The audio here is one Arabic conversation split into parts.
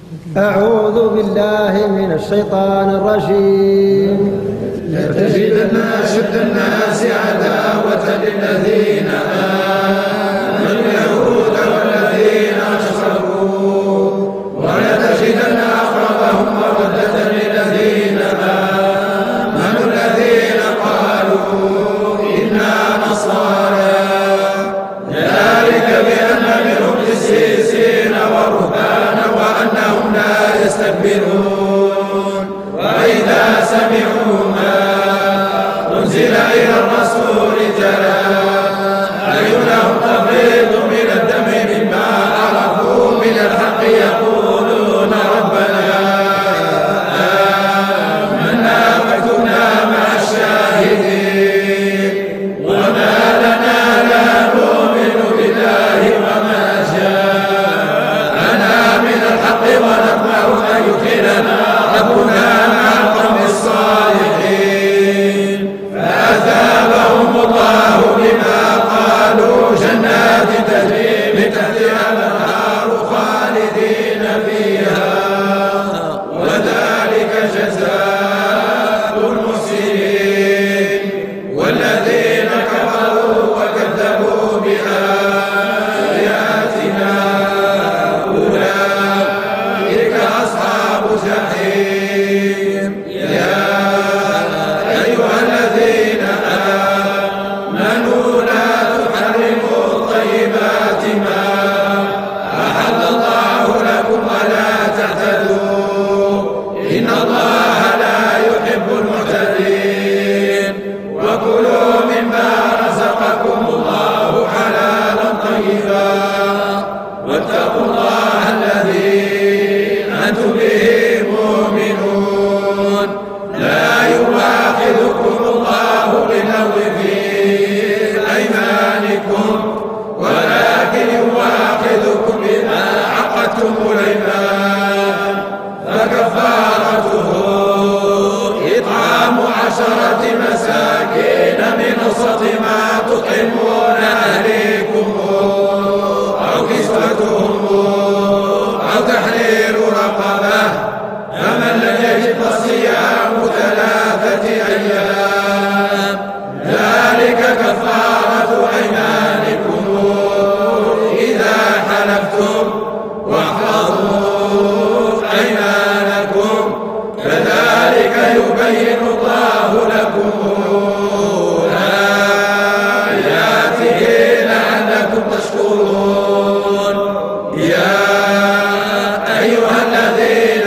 أعوذ بالله من الشيطان الرجيم. لتجدن أشد الناس عداوة للذين آمنوا اليهود والذين أشركوا ولتجدن أقربهم مودة للذين آمنوا الذين قالوا إنا نصارى ذلك بأن منهم قسيسين ورهبانا وأنهم لا يستكبرون وإذا سمعوا ما أنزل إلى الرسول ترى أعينهم تفيض من الدم مما عرفوا من الحق يقولون ربنا آمنا فاكتبنا مع الشاهدين وما لنا لا نؤمن بالله وما جاءنا من الحق ونطمع أن يدخلنا ربنا مع القوم الصالحين فأثابهم الله بما قالوا جنات تجري من تحتها الأنهار خالدين فيها وذلك جزاء المحسنين والذين كفروا وكذبوا بآياتنا أولئك أصحاب جحيم. يا أيها الذين آمنوا لا تحرموا طيبات ما أحل الله لكم ولا تعتدوا إن الله لا يحب المعتدين وكلوا مما رزقكم الله حلالا طيبا واتقوا الله الذي أنتم به مؤمنون. لا يؤاخذكم الله باللغو في أيمانكم ولكن يؤاخذكم بما عقدتم الأيمان فكفارته إطعام 10 مساكين من أوسط ما تطعمون أهليكم أو كسوتهم أو تحرير رقبة فمن لم يجد فصيام 3 أيام ذلك كفارة أيمانكم إذا حلفتم واحفظوا أيمانكم كذلك يبين الله لكم آياته لعلكم تشكرون. يا أيها الذين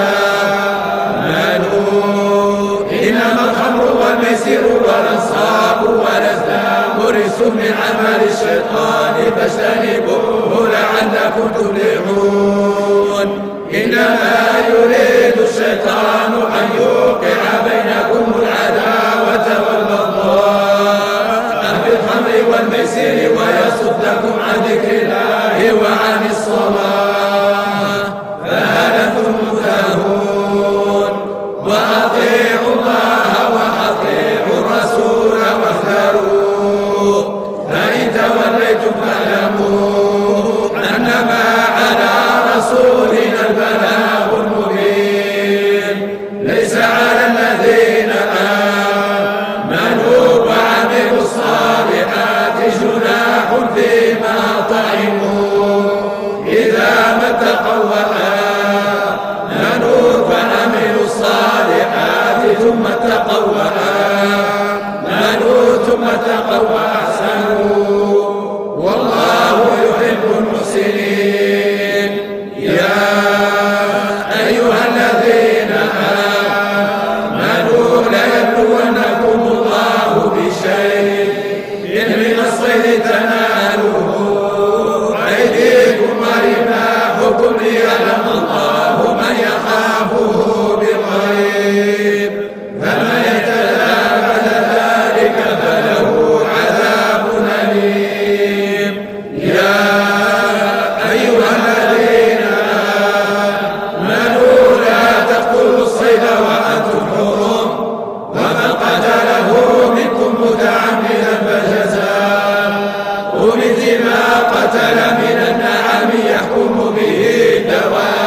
آمنوا إنما الخمر والميسر والأنصاب والأزلام رجس من عمل الشيطان فاجتنبوه لعلكم تفلحون. إنما يريد الشيطان أن يوقع بينكم العداوة والبغضاء في الخمر والميسر ويصدكم عن ذكر الله وعن الصلاة فهل أنتم منتهون. وأطيعوا الله وأطيعوا الرسول واحذروا فإن توليتم فاعلموا أنما على رسولنا البلاغ المبين. ليس على الذين آمنوا وعملوا الصالحات جناح فيما طعموا إذا ما اتقوا وآمنوا فعملوا الصالحات ثم اتقوا وآمنوا ثم اتقوا وأحسنوا والله يحب المحسنين. يا أيها الذين آمنوا ليبلونكم الله بشيء من الصيد تناله أيديكم ورماحكم ليعلم الله من يخافه بالغيب فمن يتجاوز ذلك فله عذاب أليم. يا أيها الذين آمنوا لا تقتلوا الصيد وأنتم حرم ومن قتله منكم متعمدا فجزاء مثل ما قتل من النعم يحكم به ذوى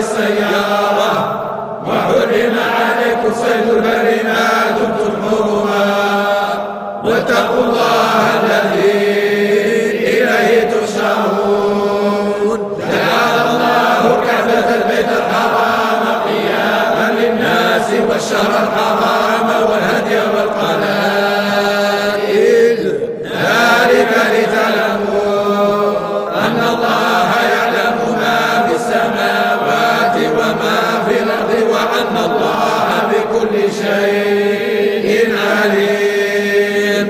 السيارة وحرم عليكم صيد البر ما دمتم حرما واتقوا الله الذي إليه تحشرون جعل الله الكعبة البيت الحرام قياما للناس والشهر الحرام والهدي والقلائد ذلك لتعلموا أن الله يعلم ما في السماوات وما في الأرض وأن الله بكل شيء عليم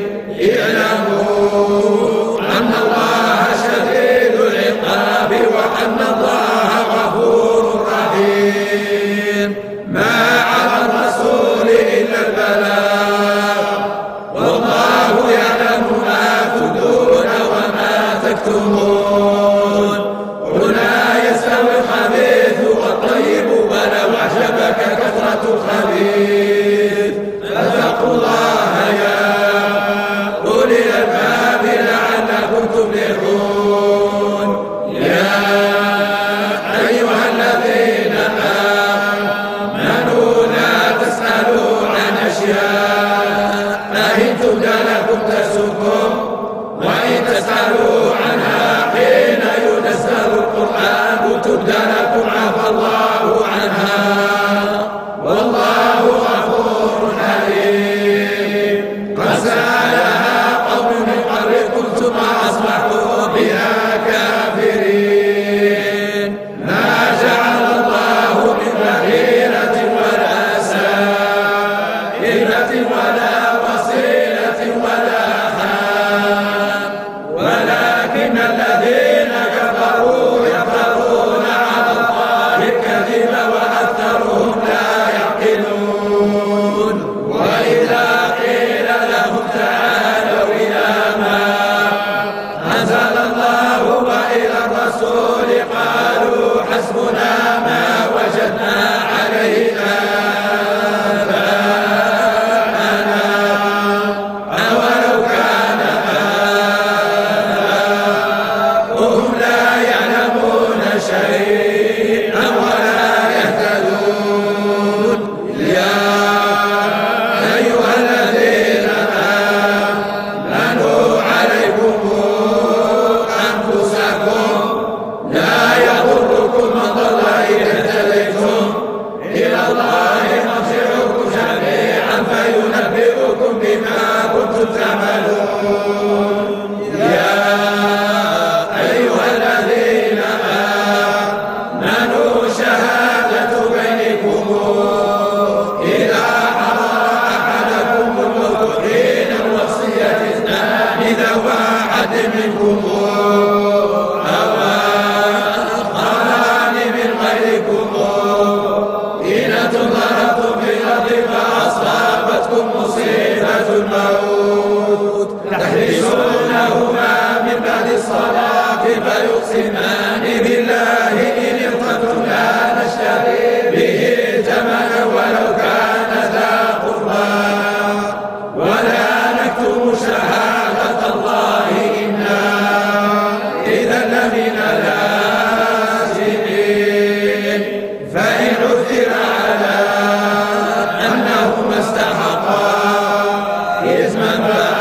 اعلموا أن الله شديد العقاب وأن الله غفور رحيم ما على الرسول إلا البلاغ والله يعلم ما تبدون وما تكتمون ولا يستوي الخبيث والطيب ولو أعجبك كثرة الخبيث فاتقوا الله يا أولي الألباب لعلكم تفلحون يا أيها الذين آمنوا لا تسألوا عن أشياء إن تبد لكم تسؤكم وإن تسألوا عنها حين ينزل القرآن تبد لكم عفى الله عنها والله غفور حليم قد سألها قوم من قبلكم ثم أصبحوا بها كافرين ما جعل الله من بحيرة ولا سائلة ولا وصيلة ولا حام ولكن الذين كفروا يفترون على الله الكذب وأكثرهم لا يعقلون وإذا قيل لهم تعالوا إلى ما أنزل الله وإلى الرسول قالوا حسبنا ما وجدنا عليه آباءنا أولو كان آباؤهم لا يعلمون شيئا ولا يهتدون يا أيها الذين آمنوا عليكم أنفسكم لا يضركم من ضل إذا اهتديتم إلى الله مرجعكم جميعا فينبئكم بما كنتم تعملون يا أيها الذين آمنوا شهادة بينكم إذا حضر أحدكم الموت حين الوصية اثنان ذوى عدل منكم أو آخران من غيركم إن ضربتم في الأرض فأصابتكم مصيبة الموت تحرسونهما من بعد الصلاة فيقسمان بالله إن ارتبتم لا نشتري به ثمنا ولو كان ذا قربى ولا نكتم شهادة الله إنا إذا لمن الآثمين فإن عثر على أنهما استحقا إثما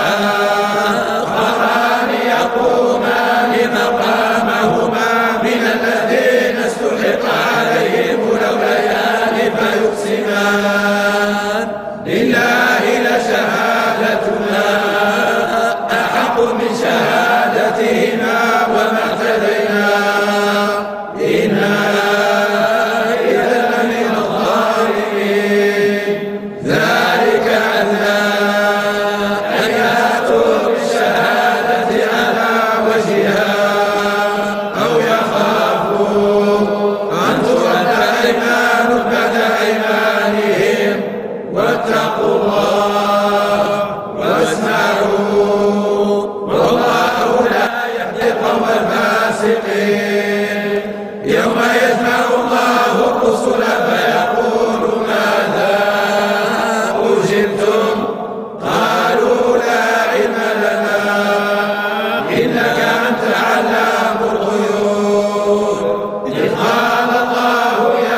فآخران يقومان مقامهما من الذين استحق عليهم الأوليان فيقسمان لله لشهادتنا أحق من شهادتهما وما اعتدينا إنا إذا لمن الظالمين ذلك أدنى أن يأتوا بالشهادة على وجهها أو يخافوا أن ترد أيمان بعد أيمانهم واتقوا الله واسمعوا والله لا يهدي القوم الفاسقين يوم يجمع الله الرسل فيقول ماذا أجبتم قالوا لا علم لنا إنك أنت علام الغيوب إذ قال الله يا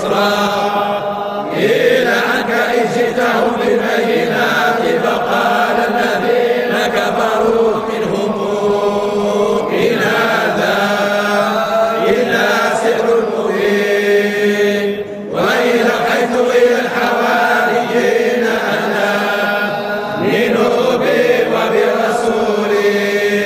إسرائيل عنك إن جئتهم بالبينات فقال الذين كفروا منهم إن هذا إلا سحر مبين وإذ أوحيت إلى الحواريين أن آمنوا بي وبرسولي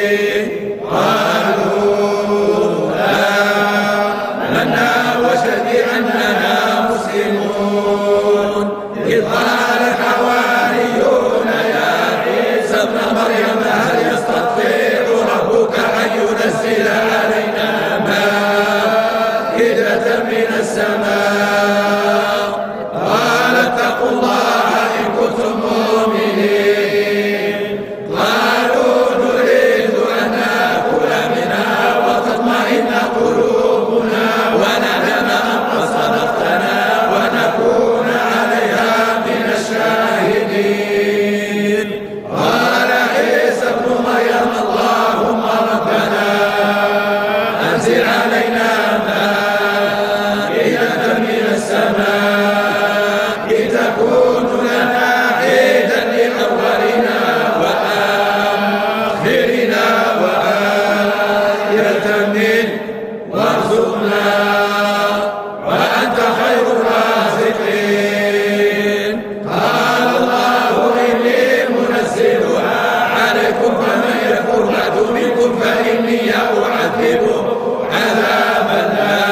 إذ قال الحواريون يا عيسى ابن مريم هل يستطيع ربك أن ينزل علينا مائدة من السماء قال اتقوا الله إن كنتم مؤمنين قالوا نريد أن نأكل منها وتطمئن قلوبنا ونعلم أن صدقتنا ونكون عليها من الشاهدين قال عيسى ابن مريم اللهم ربنا أنزل علينا مائدة من السماء تكون لنا عيدا لأولنا وآخرنا وآية منك وارزقنا وأنت خير الرازقين قال الله إني منزلها عليكم فمن يكفر بعد منكم فإني أعذبه عذابا لا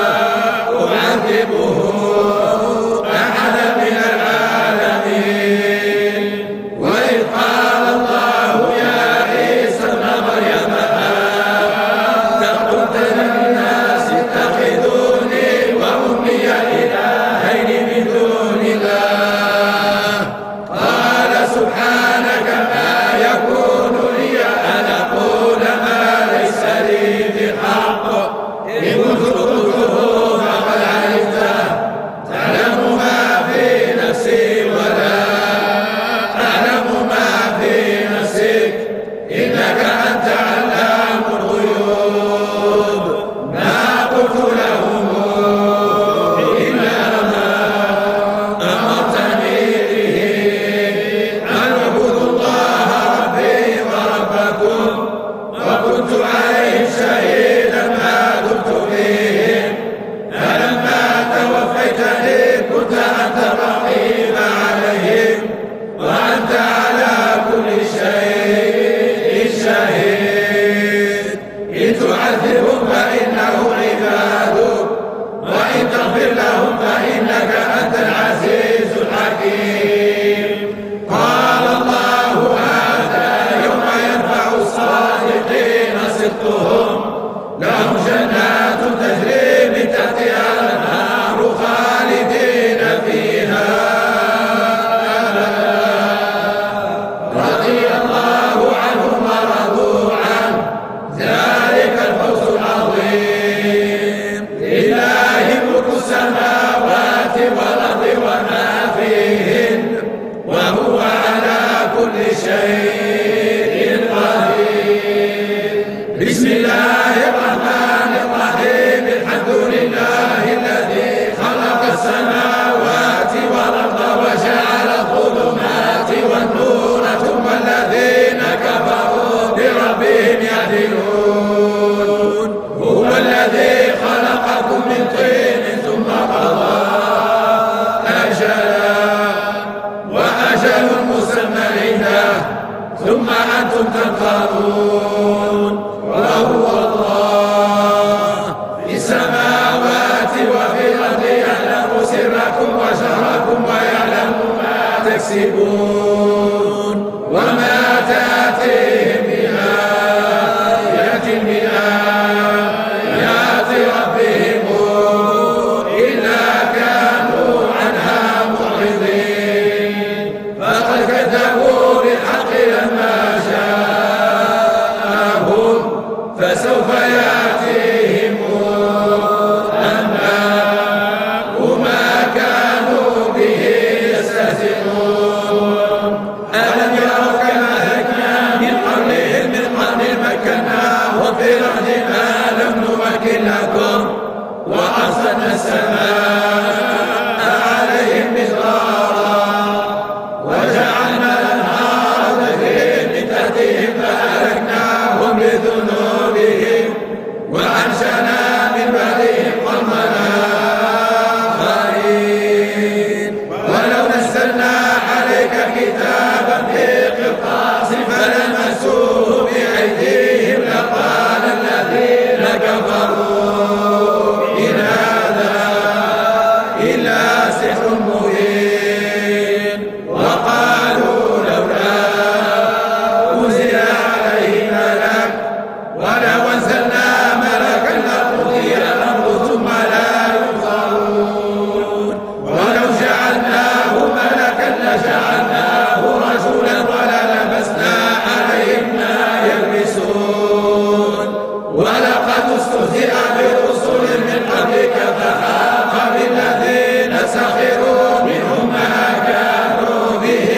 أعذبه أحدا من العالمين وإذ قال الله يا عيسى ابن مريم أنت قلت للناس اتخذوني وأمي إلهين من دون الله قال سبحانك ما يكون لي أن أقول ما ليس لي بحق إن كنت قلته فقد علمته تعلم ما في نفسي ولا أعلم ما في نفسك إنك أنت علام الغيوب ما قلت لهم إلا ما أمرتني به أن اعبدوا الله ربي وربكم وكنت عليهم شهيدا ما دمت فيهم فلما توفيتني كنت أنت الرقيب عليهم وأنت على كل شيء شهيد إن تعذبهم فإنهم عبادك وإن تغفر لهم فإنك أنت العزيز الحكيم قال الله هذا يوم ينفع الصادقين صدقهم لهم جنات تجري من تحتها الأنهار خالدين فيها رضي الله عنهم ورضوا عنه ذلك الفوز العظيم لله ملك السماوات والأرض وما فيهن وهو على كل شيء قدير بسم الله الرحمن الرحيم الحمد لله الذي خلق السماوات والأرض وجعل الظلمات والنور ثم الذين كفروا بربهم يعدلون هو الذي خلقكم من طين ثم قضى أجلا وأجل مسمى عنده ثم أنتم تمترون وهو الله في السماوات وفي الأرض يعلم سركم وجهركم ويعلم ما تكسبون وما تأتيهم من آية من آيات ربهم إلا كانوا عنها معرضين فقد كذبوا بالحق لما جاءهم فسوف يأتيهم أنباء ما كانوا به يستهزئون سحر مبين وقالوا لولا أنزل عليه ملك ولو أنزلنا ملكا لقضي الأمر ثم لا ينظرون ولو جعلناه ملكا لجعلناه رجلا وللبسنا عليهم ما يلبسون ولقد استهزئ برسل من قبلك فحاق بالذين سخروا منهم ما كانوا به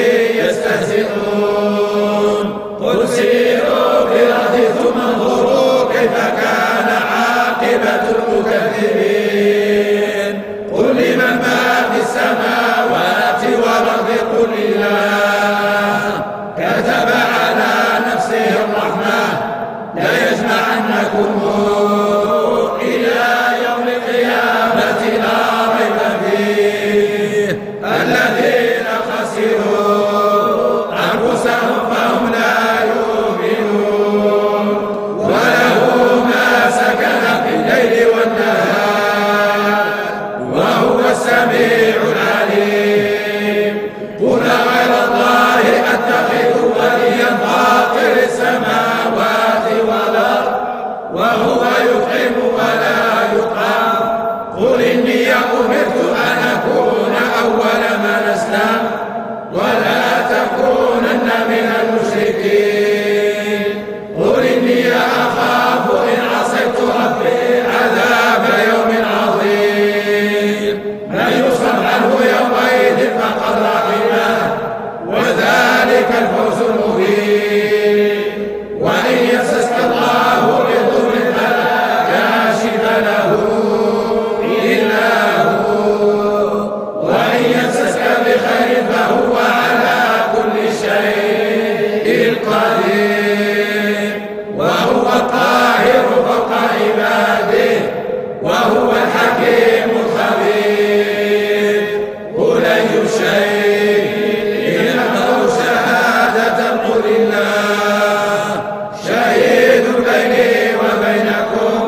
يستهزئون قل سيروا في الأرض ثم انظروا كيف كان عاقبة المكذبين قل لمن ما في السماوات والأرض قل لله كتب على نفسه الرحمة ليجمعنكم إلى يوم القيامة لا ريب فيه الذين خسروا أنفسهم فهم لا يؤمنون وله ما سكن في الليل والنهار وهو السميع العليم قل غير الله أتخذ وليا فاطر السماوات والأرض وهو يطعم ولا يطعم قل إني أمرت أن أكون أول من أسلم ولا تكونن من المشركين قل إني أخاف إن عصيت ربي عذاب يوم عظيم من يصرف عنه يومئذ فقد رحمه وذلك الفوز المبين وإن يمسسك الله بضر فلا كاشف له إلا هو وإن يمسسك بخير فهو على كل شيء قدير وهو القاهر فوق عباده وهو الحكيم الخبير قل أي شيء أكبر شهادة قل الله شهيد بيني وبينكم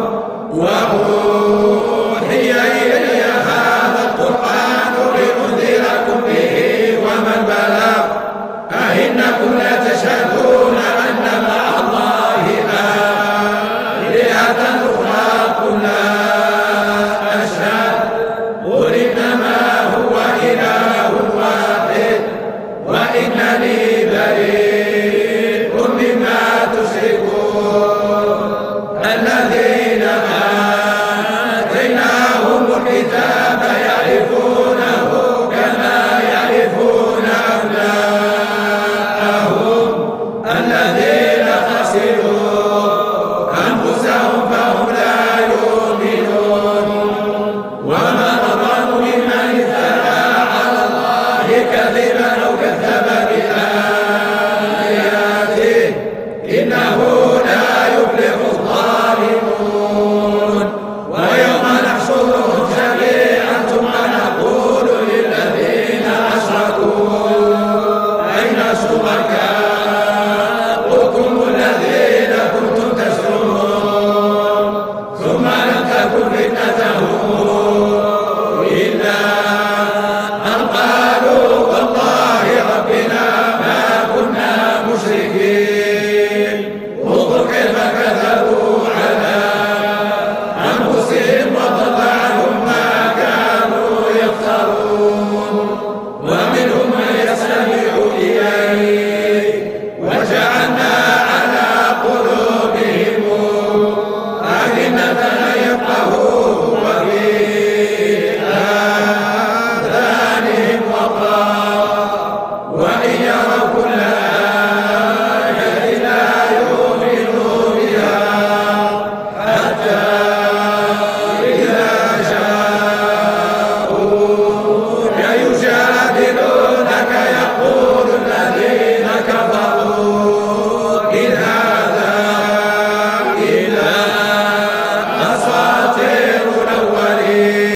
وأوحي إلي هذا القرآن لأنذركم به ومن بلغ أئنكم لتشهدون أن مع الله آلهة أخرى قل لا أشهد قل إنما هو إله واحد وإنني بريء مما تشركون الذين آتيناهم الكتاب يعرفونه كما يعرفون أبناءهم الذين خسروا أنفسهم فهم لا يؤمنون ومن أظلم ممن افترى على الله كذبا أو كذب بآياته إنه لا يفلح الظالمون ويوم نحشرهم جميعا ثم نقول للذين أشركوا أين شركاؤكم الذين كنتم تزعمون ثم لم تكن فتنتهم إلا أن قالوا والله ربنا ما كنا مشركين انظر كيف كذبوا على أنفسهم وضل عنهم ما كانوا يفترون ومنهم